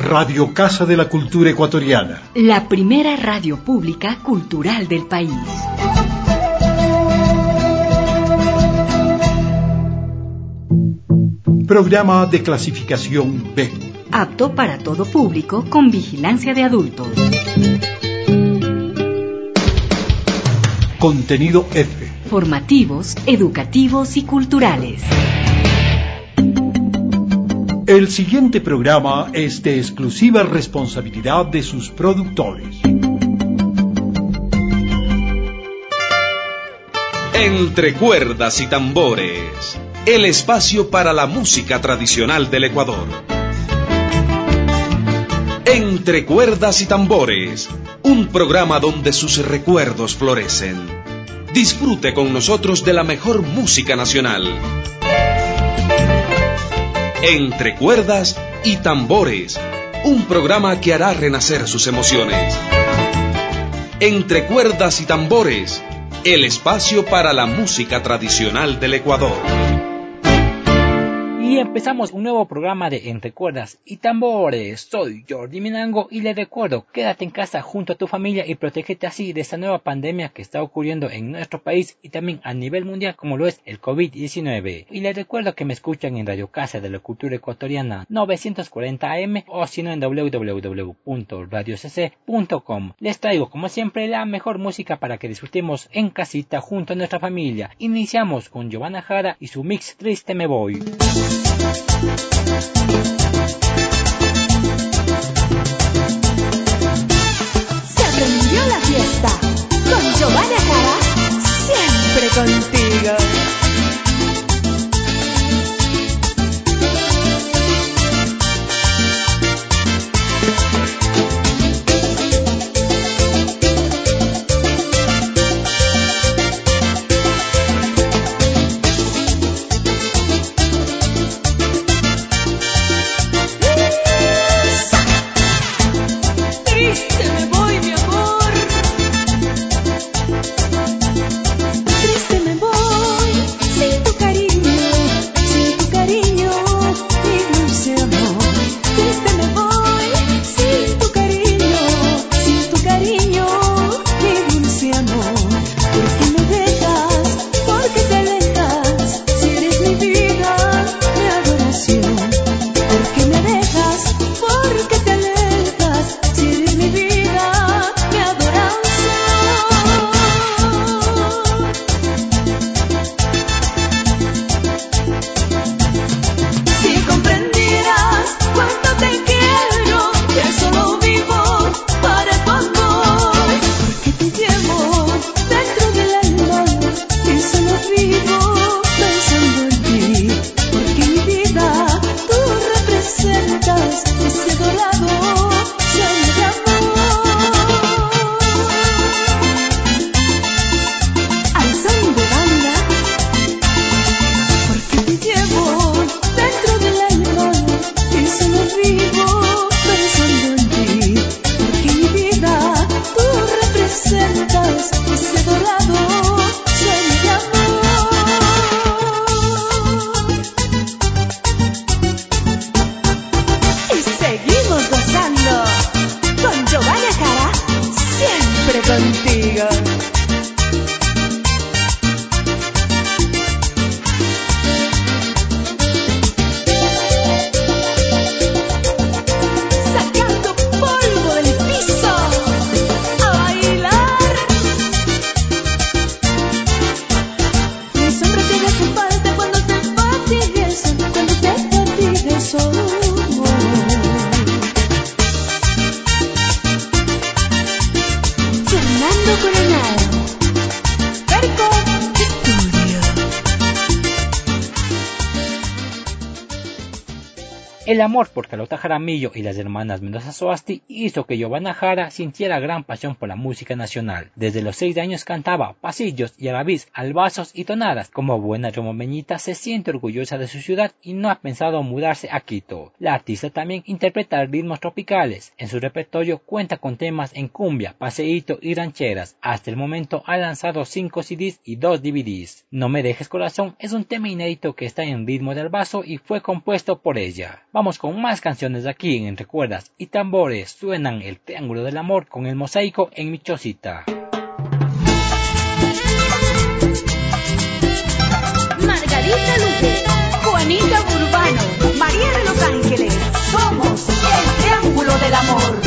Radio Casa de la Cultura Ecuatoriana. La primera radio pública cultural del país. Programa de clasificación B. Apto para todo público con vigilancia de adultos. Contenido F. Formativos, educativos y culturales. El siguiente programa es de exclusiva responsabilidad de sus productores. Entre cuerdas y tambores, el espacio para la música tradicional del Ecuador. Entre cuerdas y tambores, un programa donde sus recuerdos florecen. Disfrute con nosotros de la mejor música nacional. Entre cuerdas y tambores, un programa que hará renacer sus emociones. Entre cuerdas y tambores, el espacio para la música tradicional del Ecuador. Y empezamos un nuevo programa de Entre Cuerdas y Tambores. Soy Jordi Minango y les recuerdo, quédate en casa junto a tu familia y protégete así de esta nueva pandemia que está ocurriendo en nuestro país y también a nivel mundial como lo es el COVID-19. Y les recuerdo que me escuchan en Radio Casa de la Cultura Ecuatoriana 940 AM o si no en www.radiocc.com. Les traigo como siempre la mejor música para que disfrutemos en casita junto a nuestra familia. Iniciamos con Giovanna Jara y su mix Triste Me Voy. Se prendió la fiesta con Giovanna Jara, siempre contigo. El amor por Carlota Jaramillo y las hermanas Mendoza Soasti hizo que Giovanna Jara sintiera gran pasión por la música nacional. Desde los 6 años cantaba pasillos y alabís, albazos y tonadas. Como buena romomeñita se siente orgullosa de su ciudad y no ha pensado mudarse a Quito. La artista también interpreta ritmos tropicales. En su repertorio cuenta con temas en cumbia, paseíto y rancheras. Hasta el momento ha lanzado 5 CDs y 2 DVDs. No me dejes corazón es un tema inédito que está en ritmo de albazo y fue compuesto por ella. Vamos con más canciones aquí en Entre Cuerdas y Tambores. Suenan El Triángulo del Amor con El Mosaico en Mi Chocita. Margarita Luque, Juanita Burbano, María de los Ángeles. Somos el Triángulo del Amor.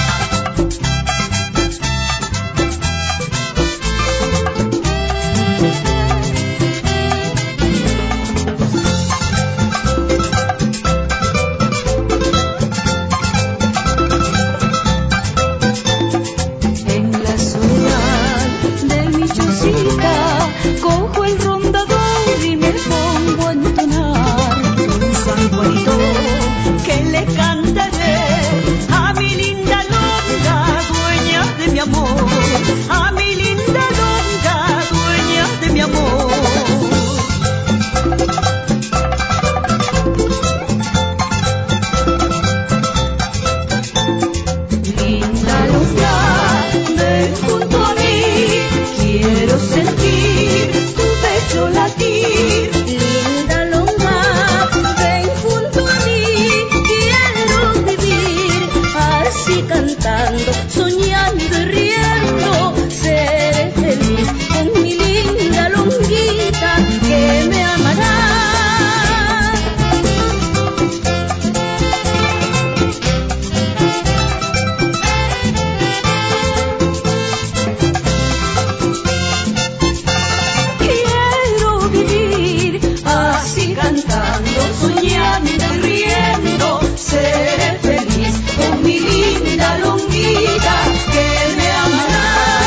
Cojo el rondador y me pongo a entonar un San Juanito que le cantaré a mi linda longa, dueña de mi amor, a mi linda longa, dueña de mi amor. Linda longa, ven junto a mí, quiero sentir tu pecho latir. Linda longa, ven junto a mí, quiero vivir así cantando, soñando y riendo. Seré feliz con mi linda longuita que me amará. Cantando, soñando y riendo, seré feliz con mi linda longuita que me amará.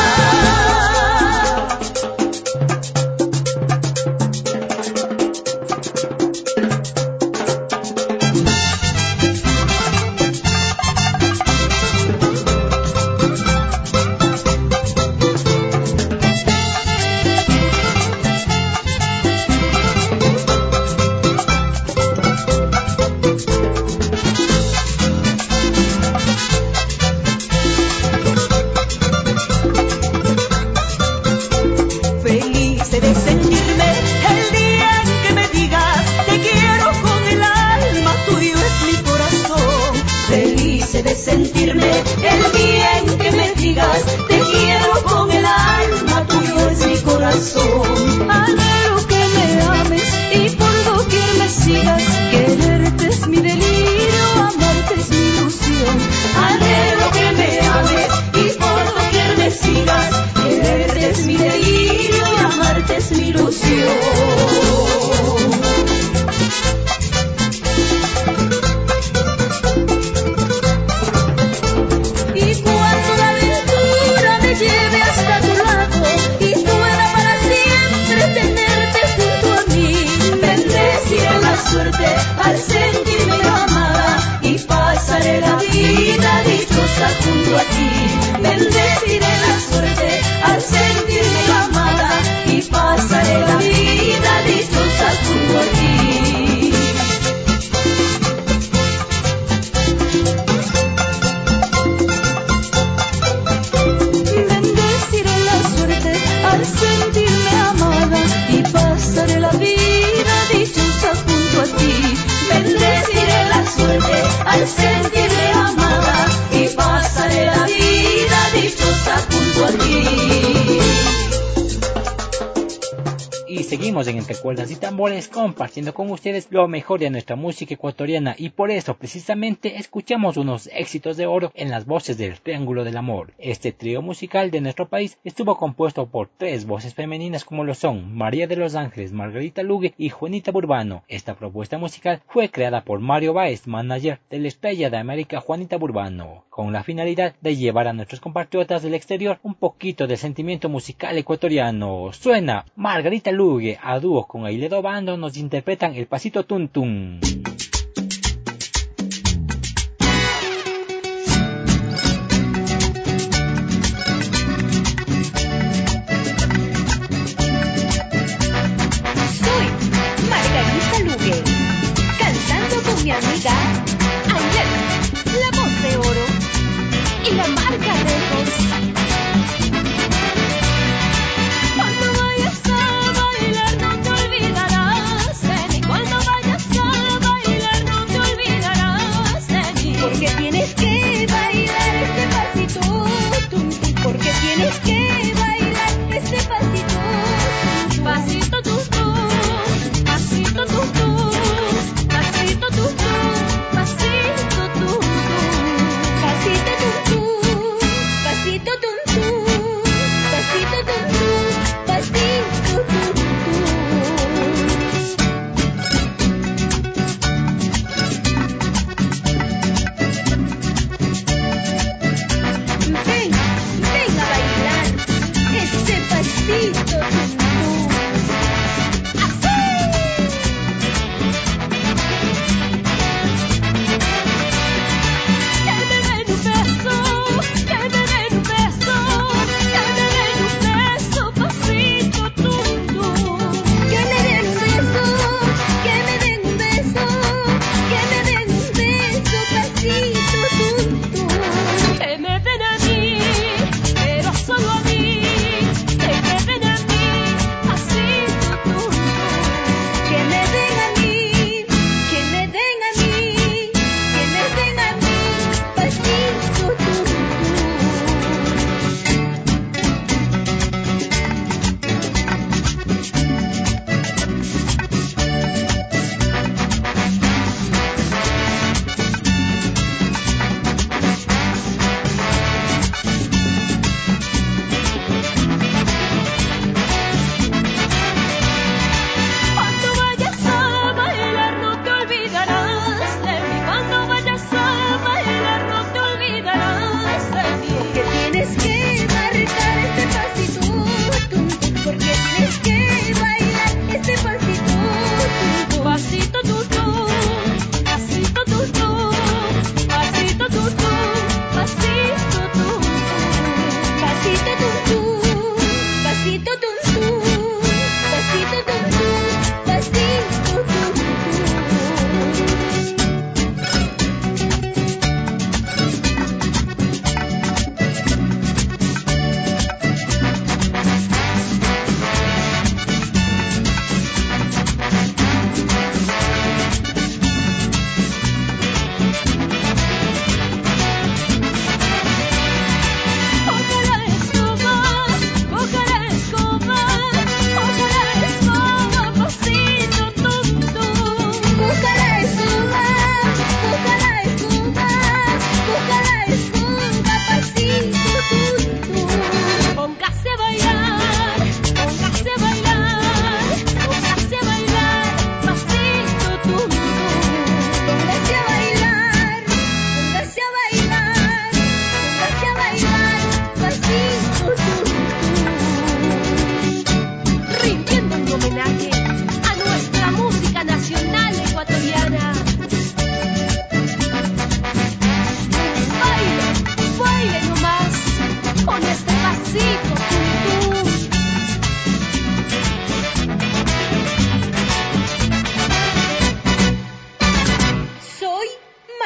Anhelo que me ames y por doquier me sigas. Quererte es mi delirio, amarte es mi ilusión. Anhelo que me ames y por doquier me sigas. Quererte es mi delirio, amarte es mi ilusión. Y cuando la aventura me lleve hasta tu lado y pueda para siempre tenerte junto a mí, bendeciré la suerte al sentirme amada y pasaré la vida dichosa junto a ti. Bendeciré la suerte al sentirme amada y pasaré la vida dichosa junto a ti. Bendeciré la suerte al sentirme amada y pasaré la vida dichosa junto a ti. Bendeciré la suerte al sentirme amada y pasaré la vida dichosa junto a ti. Y seguimos en Entre Cuerdas y Tambores compartiendo con ustedes lo mejor de nuestra música ecuatoriana, y por eso precisamente escuchamos unos éxitos de oro en las voces del Triángulo del Amor. Este trío musical de nuestro país estuvo compuesto por 3 voces femeninas como lo son María de los Ángeles, Margarita Luque y Juanita Burbano. Esta propuesta musical fue creada por Mario Báez, manager de la estrella de América Juanita Burbano, con la finalidad de llevar a nuestros compatriotas del exterior un poquito de sentimiento musical ecuatoriano. Suena Margarita Luque a dúo con Ailedo Bando, nos interpretan El Pasito Tum Tum. Soy Margarita Luque, cantando con mi amiga Ailet, la voz de oro y la marca Records. Cuando vayas a bailar no te olvidarás de mí. Cuando vayas a bailar no te olvidarás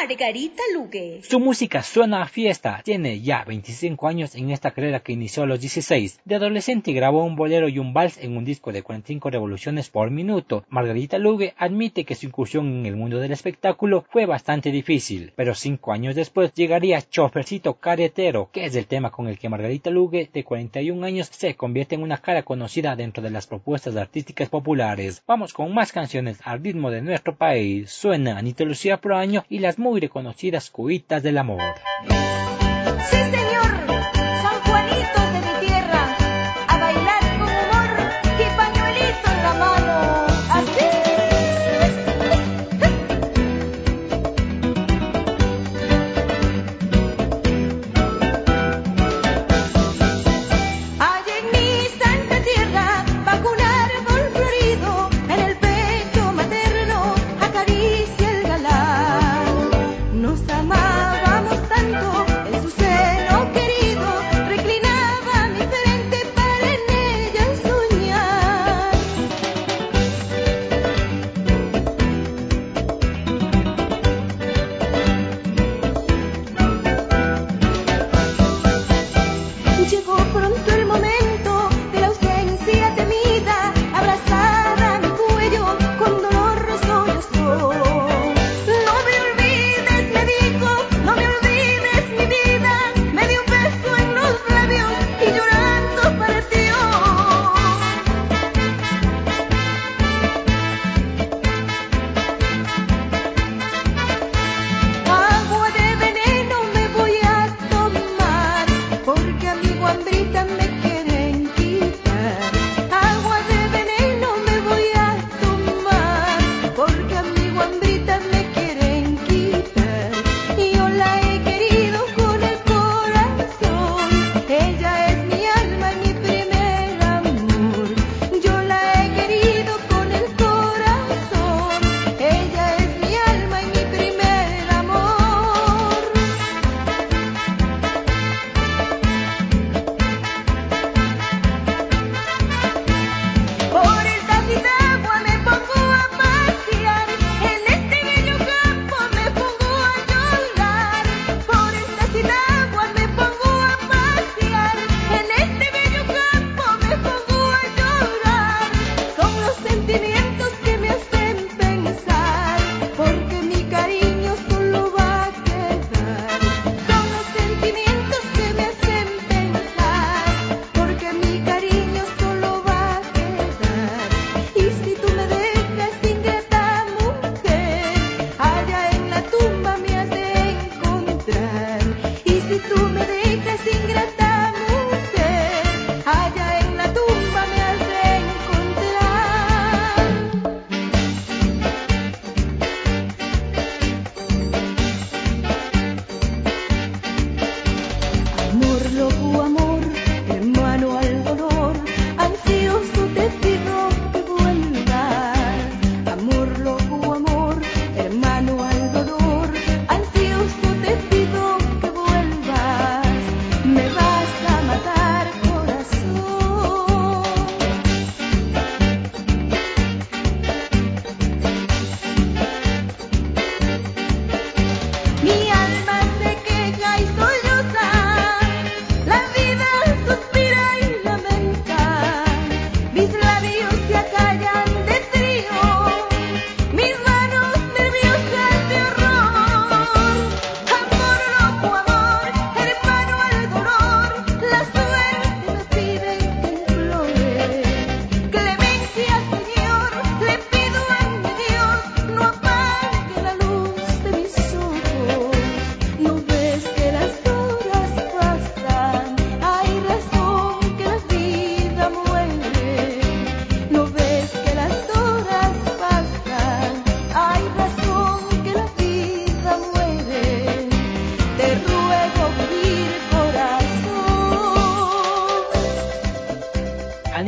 Margarita Luque. Su música suena a fiesta. Tiene ya 25 años en esta carrera que inició a los 16. De adolescente grabó un bolero y un vals en un disco de 45 revoluciones por minuto. Margarita Luque admite que su incursión en el mundo del espectáculo fue bastante difícil, pero 5 años después llegaría Chofercito Carretero, que es el tema con el que Margarita Luque, de 41 años, se convierte en una cara conocida dentro de las propuestas artísticas populares. Vamos con más canciones al ritmo de nuestro país. Suena Anita Lucía Proaño y las muy reconocidas Cuitas del Amor. Sí, señor, San Juanito de mi tierra, a bailar con humor y pañuelito en la mano. Así. Hay en mi santa tierra, bajo un árbol florido, en el pecho materno acaricia el galán. Nos amábamos tanto, en su seno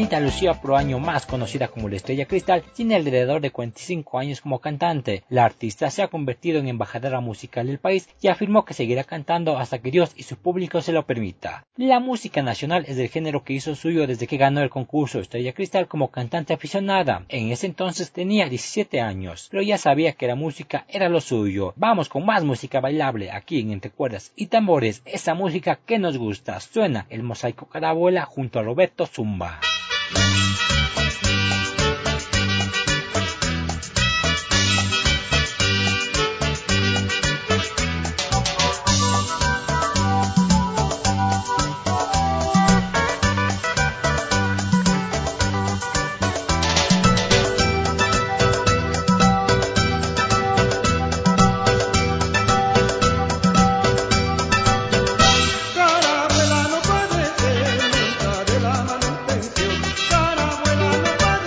Anita Lucía Proaño, más conocida como la Estrella Cristal, tiene alrededor de 45 años como cantante. La artista se ha convertido en embajadora musical del país y afirmó que seguirá cantando hasta que Dios y su público se lo permita. La música nacional es el género que hizo suyo desde que ganó el concurso Estrella Cristal como cantante aficionada. En ese entonces tenía 17 años, pero ya sabía que la música era lo suyo. Vamos con más música bailable aquí en Entre Cuerdas y Tambores, esa música que nos gusta. Suena el Mosaico Carabola junto a Roberto Zumba. Carabuela no puede ser nunca de la manutención. Carabuela no puede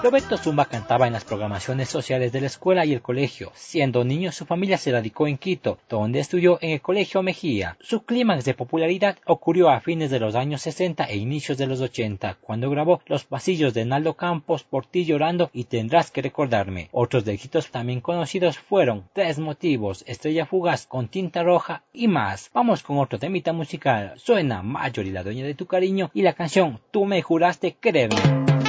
Roberto Zumba cantaba en las programaciones sociales de la escuela y el colegio. Siendo niño, su familia se radicó en Quito, donde estudió en el Colegio Mejía. Su clímax de popularidad ocurrió a fines de los años 60 e inicios de los 80, cuando grabó Los pasillos de Naldo Campos, Por ti llorando y Tendrás que recordarme. Otros éxitos también conocidos fueron Tres motivos, Estrella fugaz, Con tinta roja y más. Vamos con otro temita musical. Suena Marjorie, la dueña de tu cariño, y la canción Tú me juraste quererme.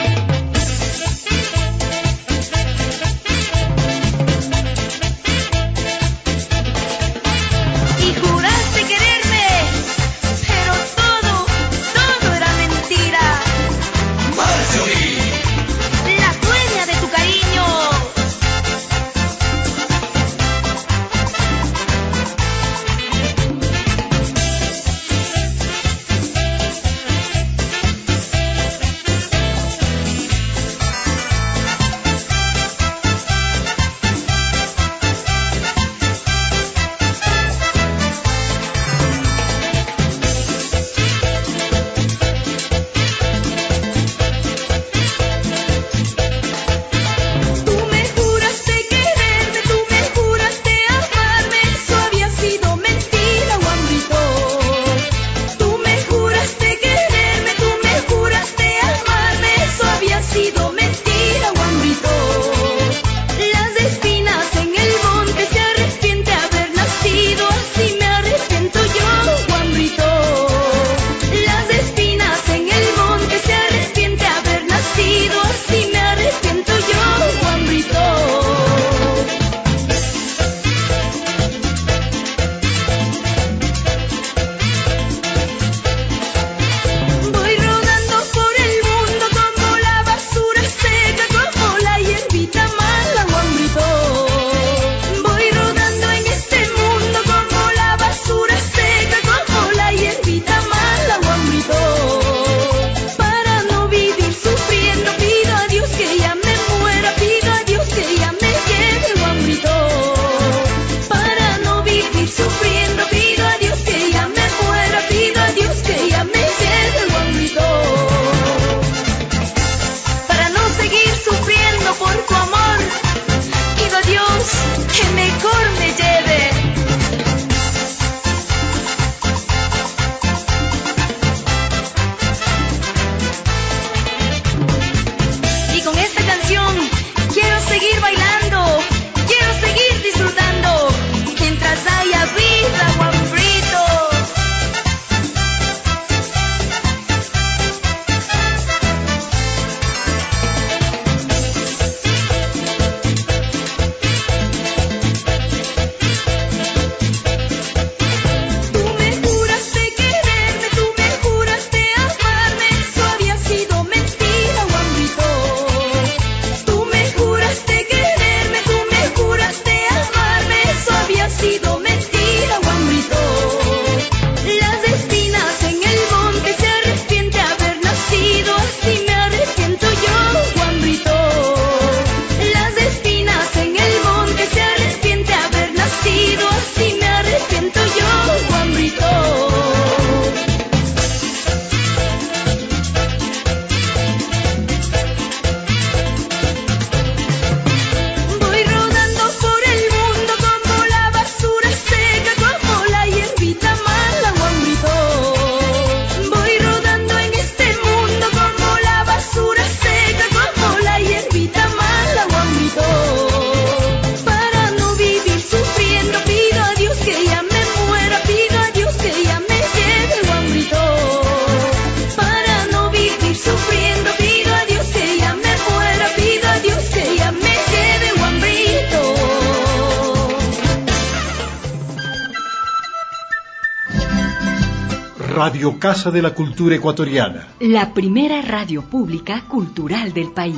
Radio Casa de la Cultura Ecuatoriana. La primera radio pública cultural del país.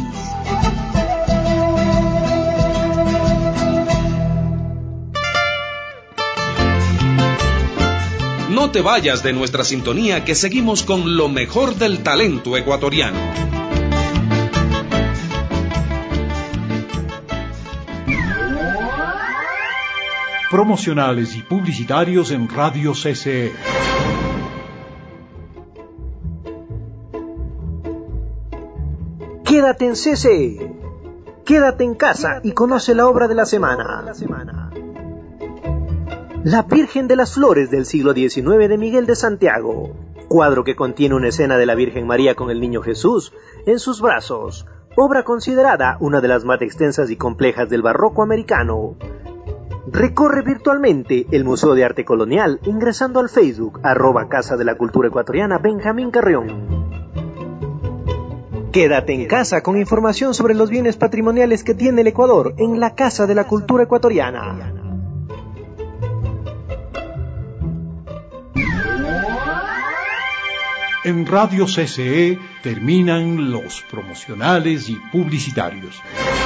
No te vayas de nuestra sintonía, que seguimos con lo mejor del talento ecuatoriano. Promocionales y publicitarios en Radio CCE. Quédate en CCE. Quédate en casa y conoce la obra de la semana. La Virgen de las Flores del siglo XIX de Miguel de Santiago. Cuadro que contiene una escena de la Virgen María con el Niño Jesús en sus brazos. Obra considerada una de las más extensas y complejas del barroco americano. Recorre virtualmente el Museo de Arte Colonial ingresando al Facebook @Casa de la Cultura Ecuatoriana Benjamín Carrión. Quédate en casa con información sobre los bienes patrimoniales que tiene el Ecuador en la Casa de la Cultura Ecuatoriana. En Radio CCE terminan los promocionales y publicitarios.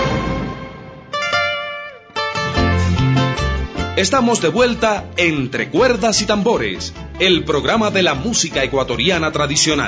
Estamos de vuelta Entre Cuerdas y Tambores, el programa de la música ecuatoriana tradicional.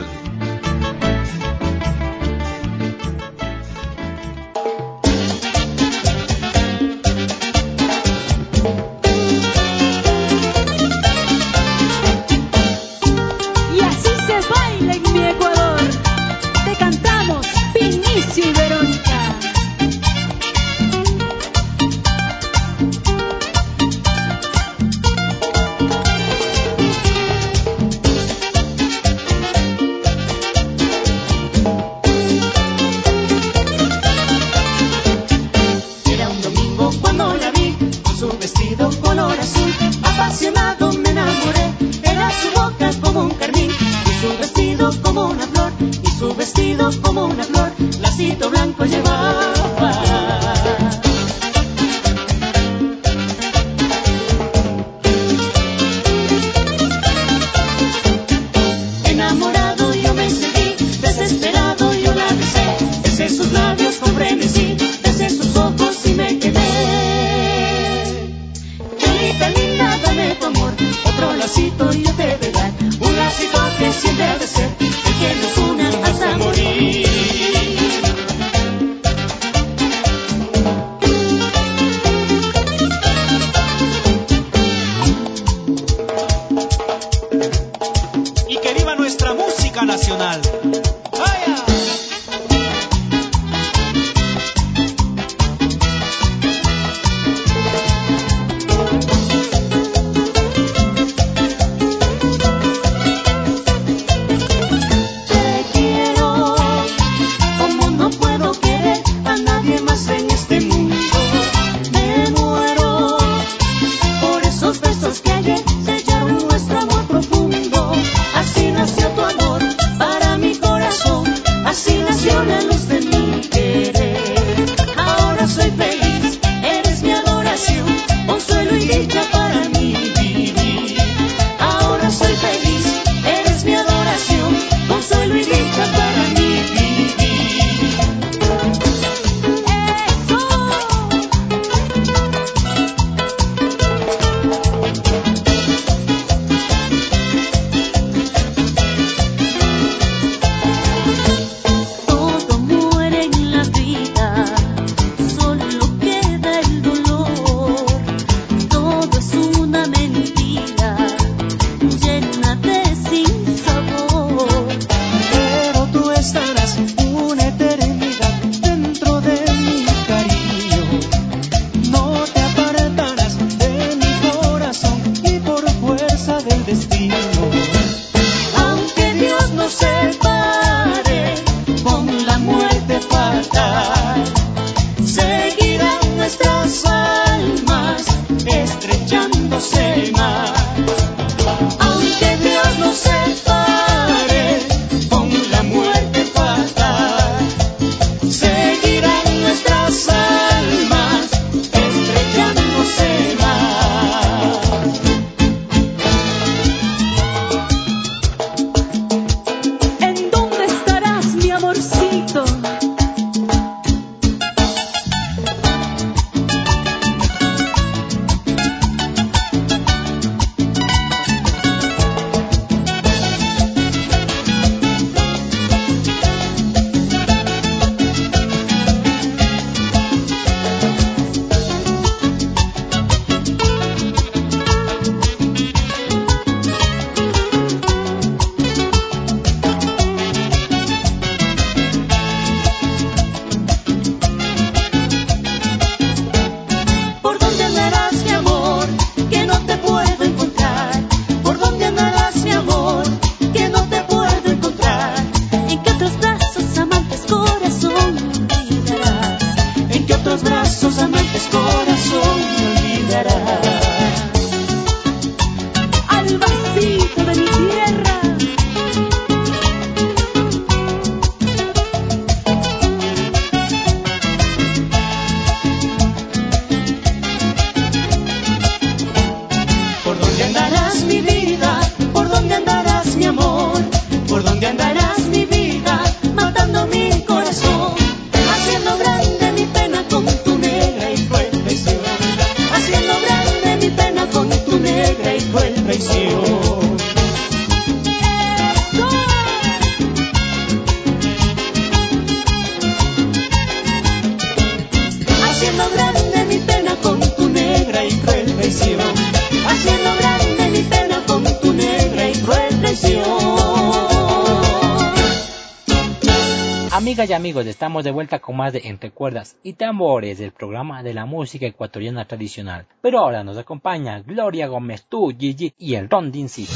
Amigas y amigos, estamos de vuelta con más de Entre Cuerdas y Tambores, del programa de la música ecuatoriana tradicional. Pero ahora nos acompaña Gloria Gómez, tú, Gigi y el Rondincito.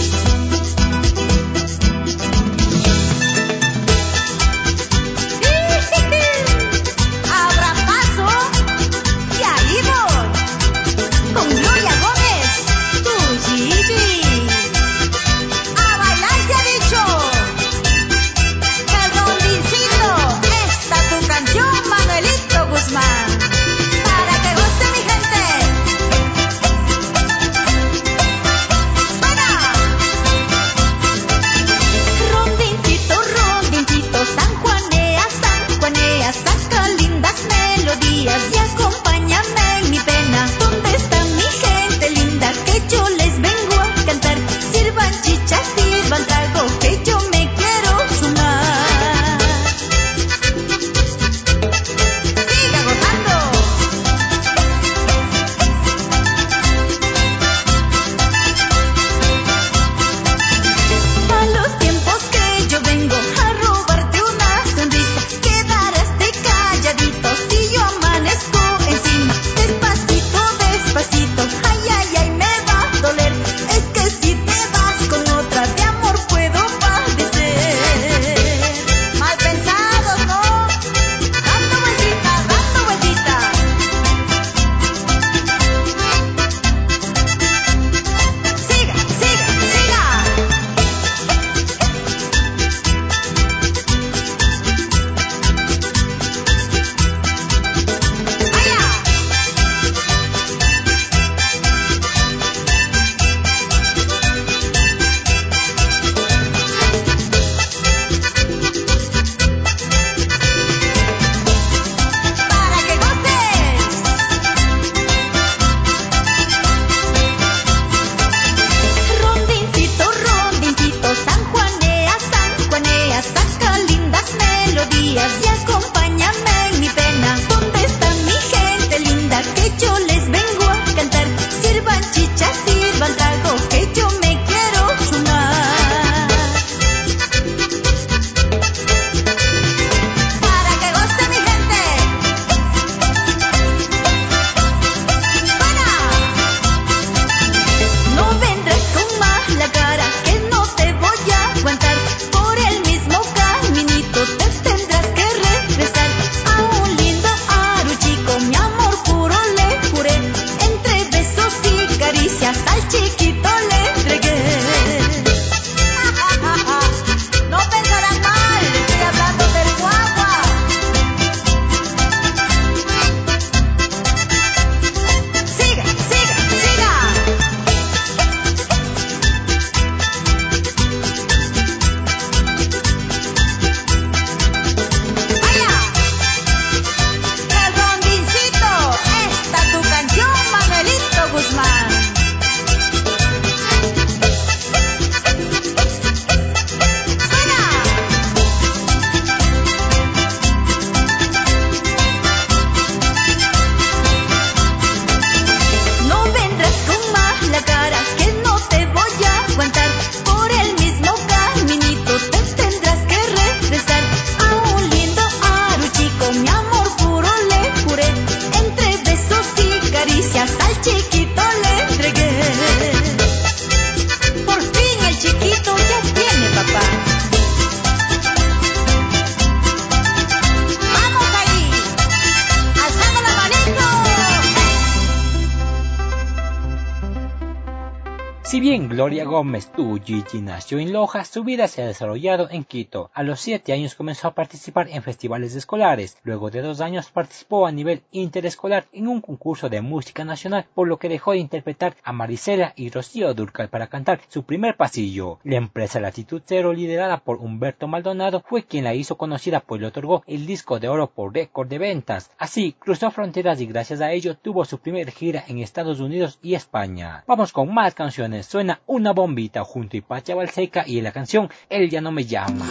Si bien Gloria Gómez Tu Gigi nació en Loja, su vida se ha desarrollado en Quito. A los 7 años comenzó a participar en festivales escolares. Luego de 2 años participó a nivel interescolar en un concurso de música nacional, por lo que dejó de interpretar a Marisela y Rocío Dúrcal para cantar su primer pasillo. La empresa Latitud Cero, liderada por Humberto Maldonado, fue quien la hizo conocida, pues le otorgó el disco de oro por récord de ventas. Así cruzó fronteras y gracias a ello tuvo su primera gira en Estados Unidos y España. Vamos con más canciones. Suena Una Bombita junto a Pacha Balseca y en la canción Él ya no me llama.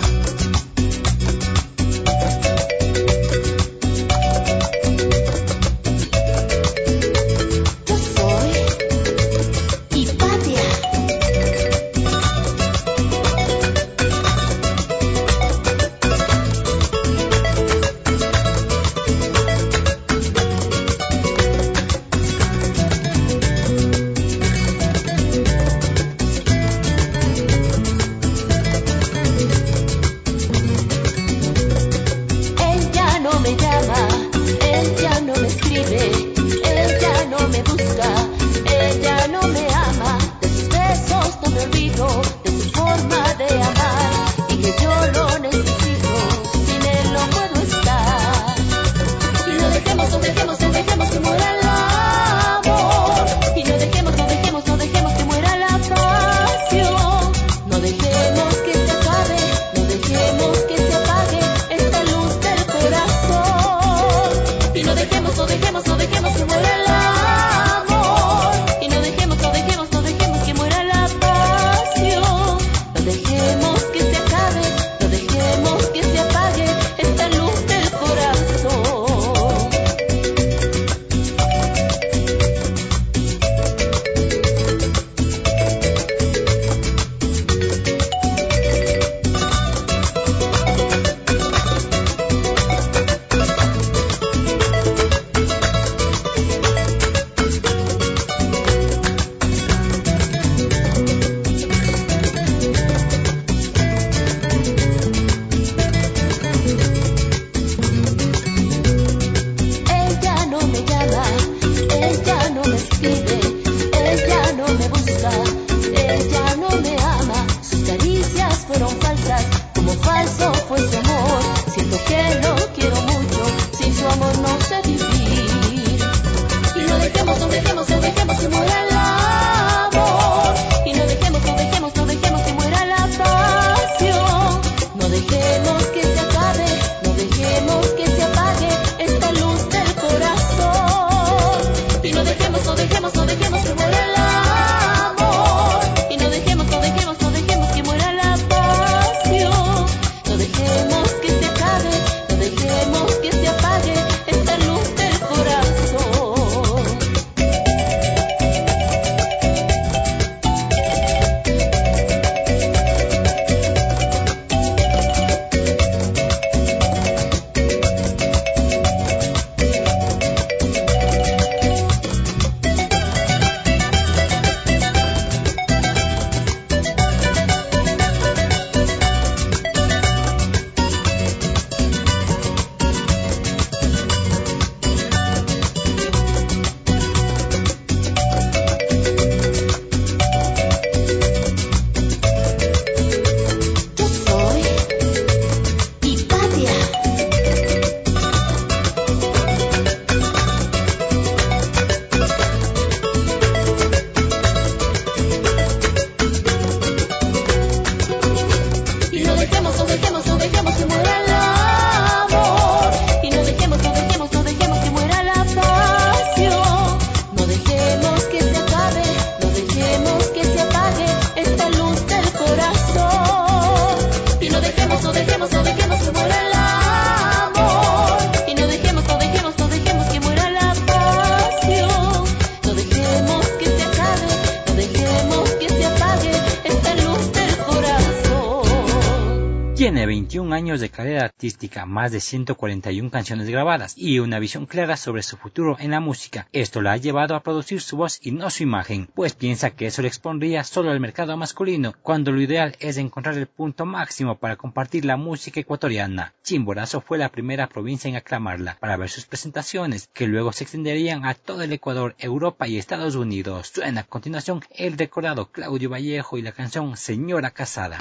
dejemos que muera el amor. Y no dejemos que muera la pasión. No dejemos que se acabe, no dejemos que se apague esta luz del corazón. Tiene 21 años de carrera artística, más de 141 canciones grabadas y una visión clara sobre su futuro en la música. Esto la ha llevado a producir su voz y no su imagen, pues piensa que eso le expondría solo al mercado masculino, cuando lo ideal es encontrar el punto máximo para compartir la música ecuatoriana. Chimborazo fue la primera provincia en aclamarla para ver sus presentaciones, que luego se extenderían a todo el Ecuador, Europa y Estados Unidos. Suena a continuación el recordado Claudio Vallejo y la canción Señora Casada.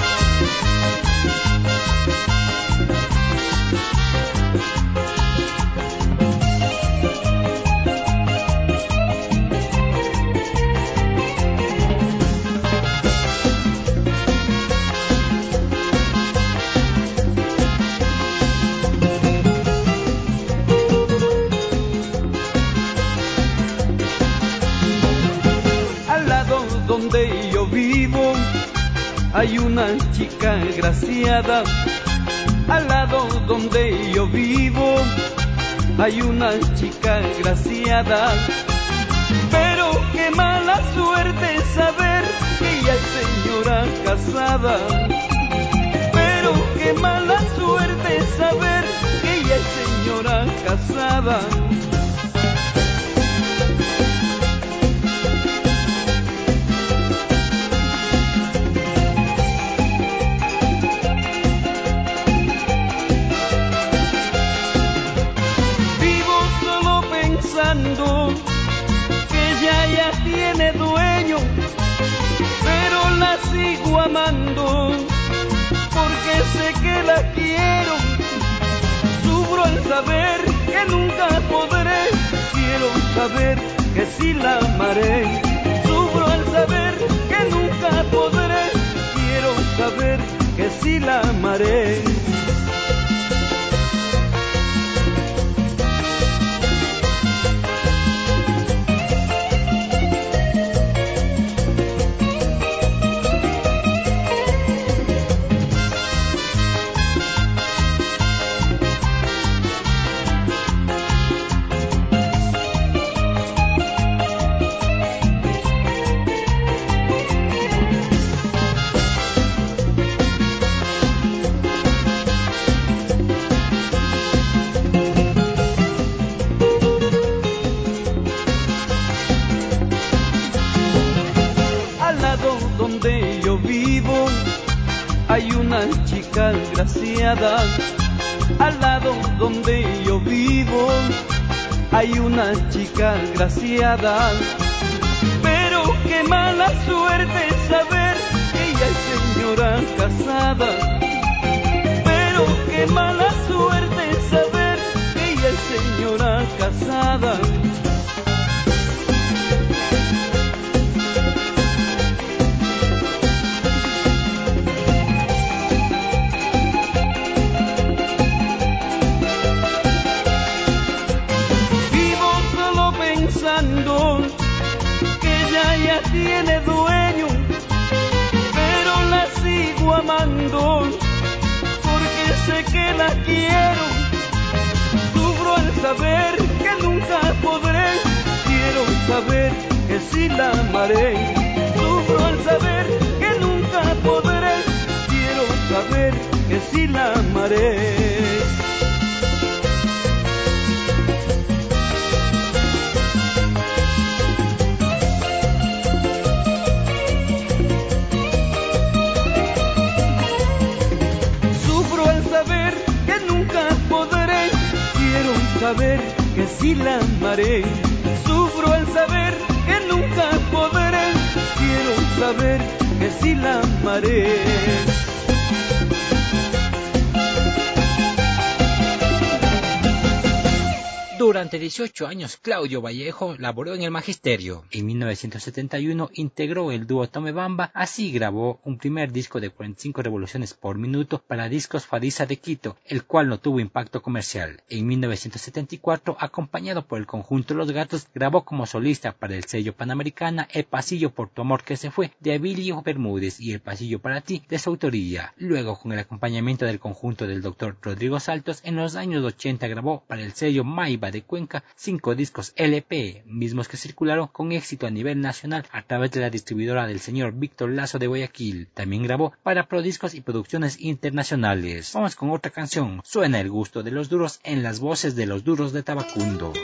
Al lado donde yo vivo hay una chica agraciada. Al lado donde yo vivo hay una chica agraciada. Pero qué mala suerte saber que ella es señora casada. Pero qué mala suerte saber que ella es señora casada. Que ella ya tiene dueño, pero la sigo amando, porque sé que la quiero. Sufro al saber que nunca podré, quiero saber que sí la amaré. Sufro al saber que nunca podré, quiero saber que sí la amaré. Hay una chica agraciada. Al lado donde yo vivo hay una chica agraciada. Pero qué mala suerte saber que ella es señora casada. Pero qué mala suerte saber que ella es señora casada. Que ella ya tiene dueño, pero la sigo amando, porque sé que la quiero. Sufro al saber que nunca podré, quiero saber que sí la amaré. Sufro al saber que nunca podré, quiero saber que sí la amaré. Saber que sí la amaré. Sufro al saber que nunca podré, quiero saber que sí la amaré. Durante 18 años, Claudio Vallejo laboró en el magisterio. En 1971 integró el dúo Tome Bamba, así grabó un primer disco de 45 revoluciones por minuto para Discos Fadisa de Quito, el cual no tuvo impacto comercial. En 1974, acompañado por el conjunto Los Gatos, grabó como solista para el sello Panamericana El Pasillo por tu amor que se fue, de Abilio Bermúdez, y El Pasillo para ti, de su autoría. Luego, con el acompañamiento del conjunto del Dr. Rodrigo Saltos, en los años 80 grabó para el sello Maiba de Cuenca 5 discos LP, mismos que circularon con éxito a nivel nacional a través de la distribuidora del señor Víctor Lazo de Guayaquil. También grabó para Prodiscos y producciones internacionales. Vamos con otra canción. Suena el gusto de los duros en las voces de los duros de Tabacundo.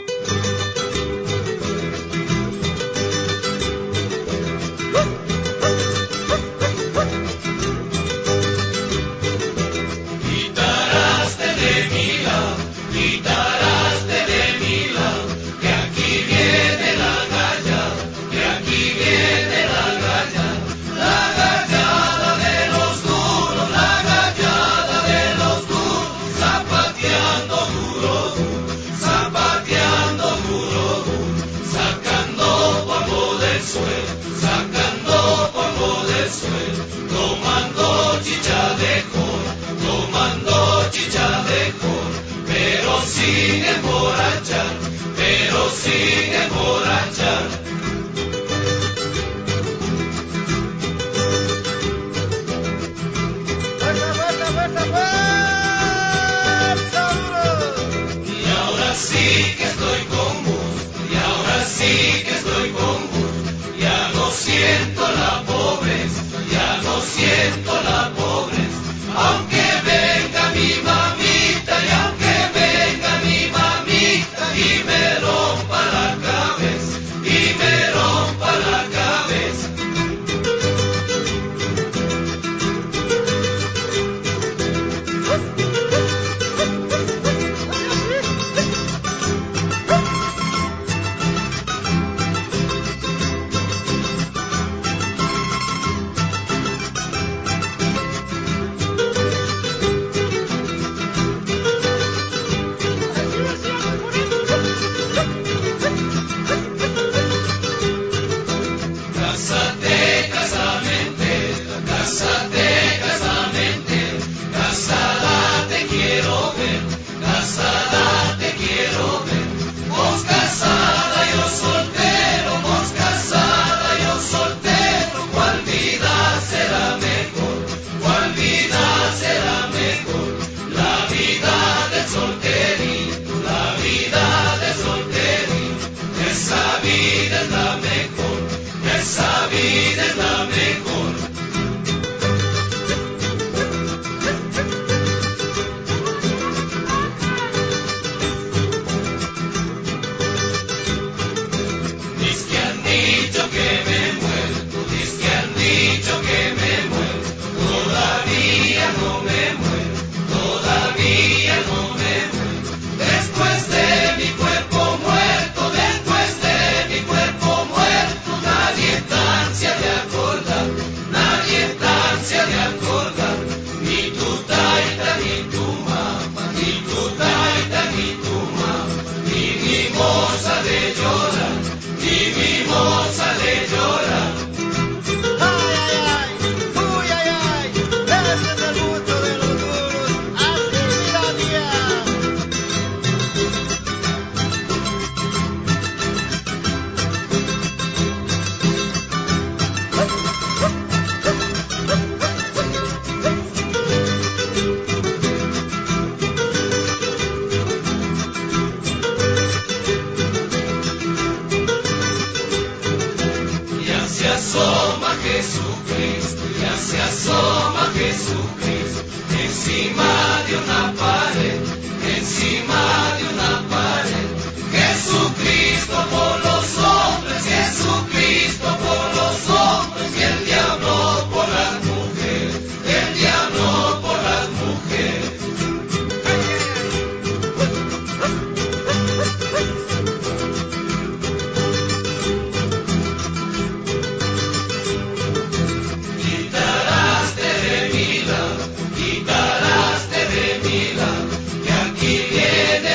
Quitarás de mi lado, que aquí viene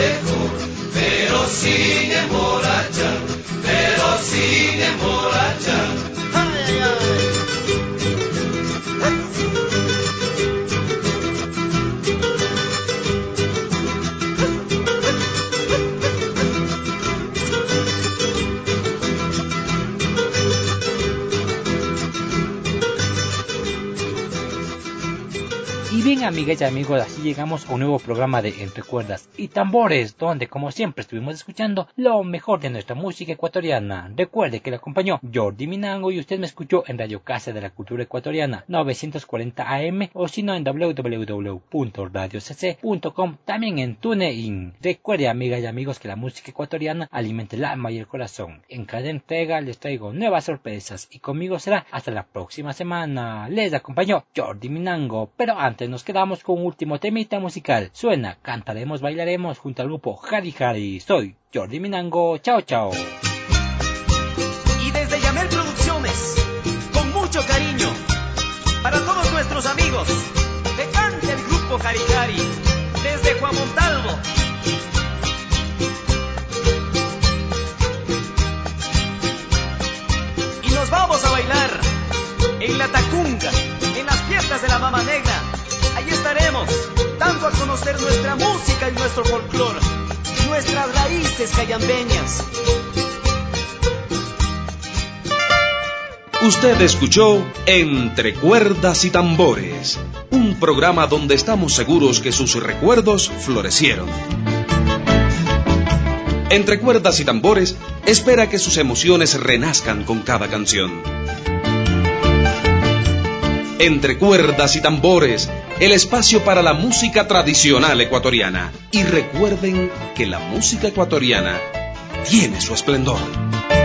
mejor, pero sin emborrachar, pero sin emborrachar. Ay, ay, ay. Y bien, amigas y amigos, así llegamos a un nuevo programa de Entre Cuerdas y Tambores, donde como siempre estuvimos escuchando lo mejor de nuestra música ecuatoriana. Recuerde que le acompañó Jordi Minango y usted me escuchó en Radio Casa de la Cultura Ecuatoriana 940 AM o si no en www.radiocc.com, también en TuneIn. Recuerde, amigas y amigos, que la música ecuatoriana alimenta el alma y el corazón. En cada entrega les traigo nuevas sorpresas y conmigo será hasta la próxima semana. Les acompañó Jordi Minango, pero antes nos quedamos con un último temita musical. Suena Cantaremos, Bailaremos junto al grupo Jari Jari. Soy Jordi Minango. Chao, chao. Y desde Yamel Producciones, con mucho cariño, para todos nuestros amigos, te canta el grupo Jari Jari, desde Juan Montalvo. Y nos vamos a bailar en la Tacunga, en las fiestas de la Mama Negra. Ahí estaremos, dando a conocer nuestra música y nuestro folclore, nuestras raíces cayambeñas. Usted escuchó Entre Cuerdas y Tambores, un programa donde estamos seguros que sus recuerdos florecieron. Entre Cuerdas y Tambores espera que sus emociones renazcan con cada canción. Entre Cuerdas y Tambores, el espacio para la música tradicional ecuatoriana. Y recuerden que la música ecuatoriana tiene su esplendor.